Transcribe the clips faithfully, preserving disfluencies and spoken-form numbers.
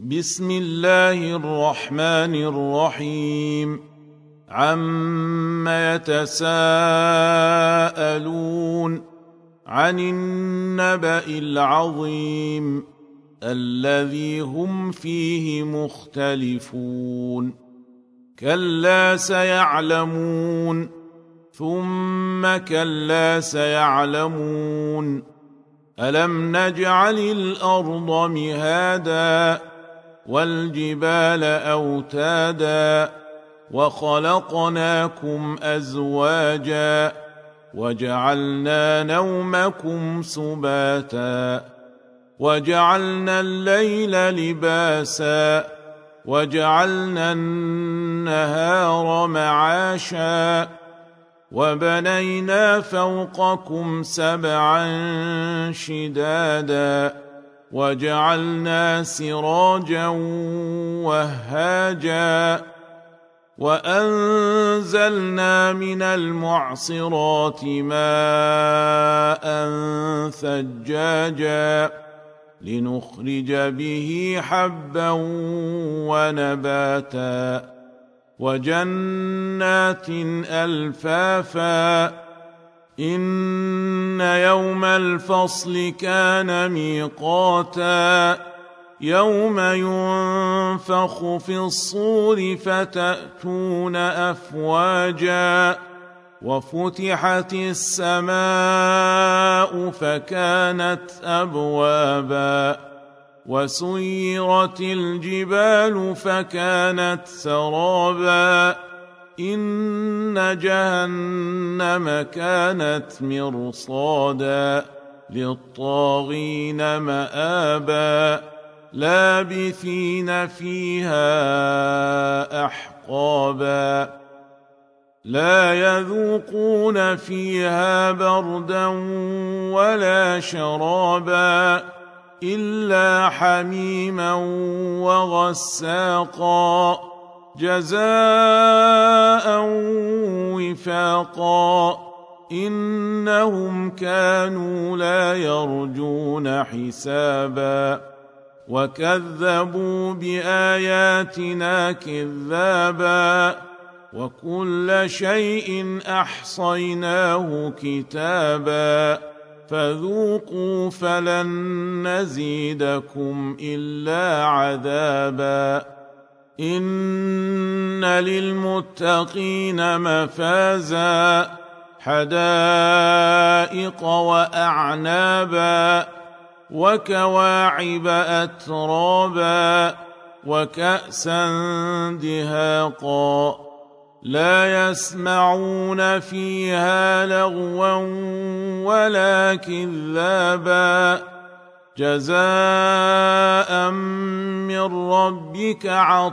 بسم الله الرحمن الرحيم عم يتساءلون عن النبأ العظيم الذي هم فيه مختلفون كلا سيعلمون ثم كلا سيعلمون ألم نجعل الأرض مهادا والجبال أوتادا وخلقناكم أزواجا وجعلنا نومكم سباتا وجعلنا الليل لباسا وجعلنا النهار معاشا وبنينا فوقكم سبعا شدادا وجعلنا سراجا وهاجا وأنزلنا من المعصرات ماء ثجاجا لنخرج به حبا ونباتا وجنات ألفافا إن يوم الفصل كان ميقاتا يوم ينفخ في الصور فتأتون أفواجا وفتحت السماء فكانت أبوابا وسيرت الجبال فكانت سرابا إن جهنم كانت مرصادا للطاغين مآبا لابثين فيها أحقابا لا يذوقون فيها بردا ولا شرابا إلا حميما وغساقا جزاء وفاقا إنهم كانوا لا يرجون حسابا وكذبوا بآياتنا كذابا وكل شيء أحصيناه كتابا فذوقوا فلن نزيدكم إلا عذابا إن للمتقين مفازا حدائق وأعنابا وكواعب أترابا وكأسا دهاقا لا يسمعون فيها لغوا ولا كذابا جزاء من ربك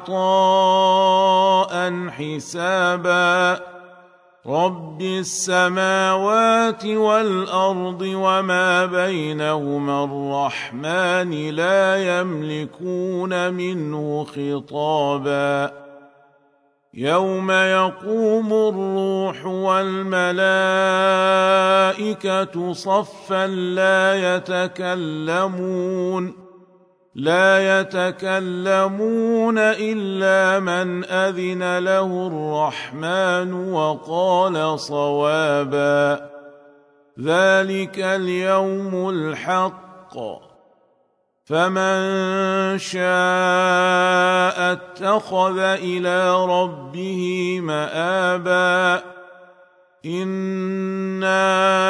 عطاء حسابا رب السماوات والأرض وما بينهما الرحمن لا يملكون منه خطابا يوم يقوم الروح والملائكة صفا لا يتكلمون لا يتكلمون إلا من أذن له الرحمن وقال صوابا ذلك اليوم الحق فمن شاء اتخذ إلى ربه مآبا إنا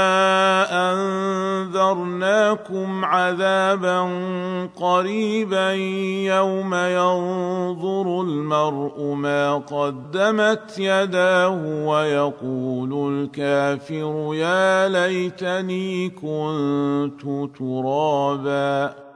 أنذرناكم عذابا قريبا يوم ينظر المرء ما قدمت يداه ويقول الكافر يا ليتني كنت ترابا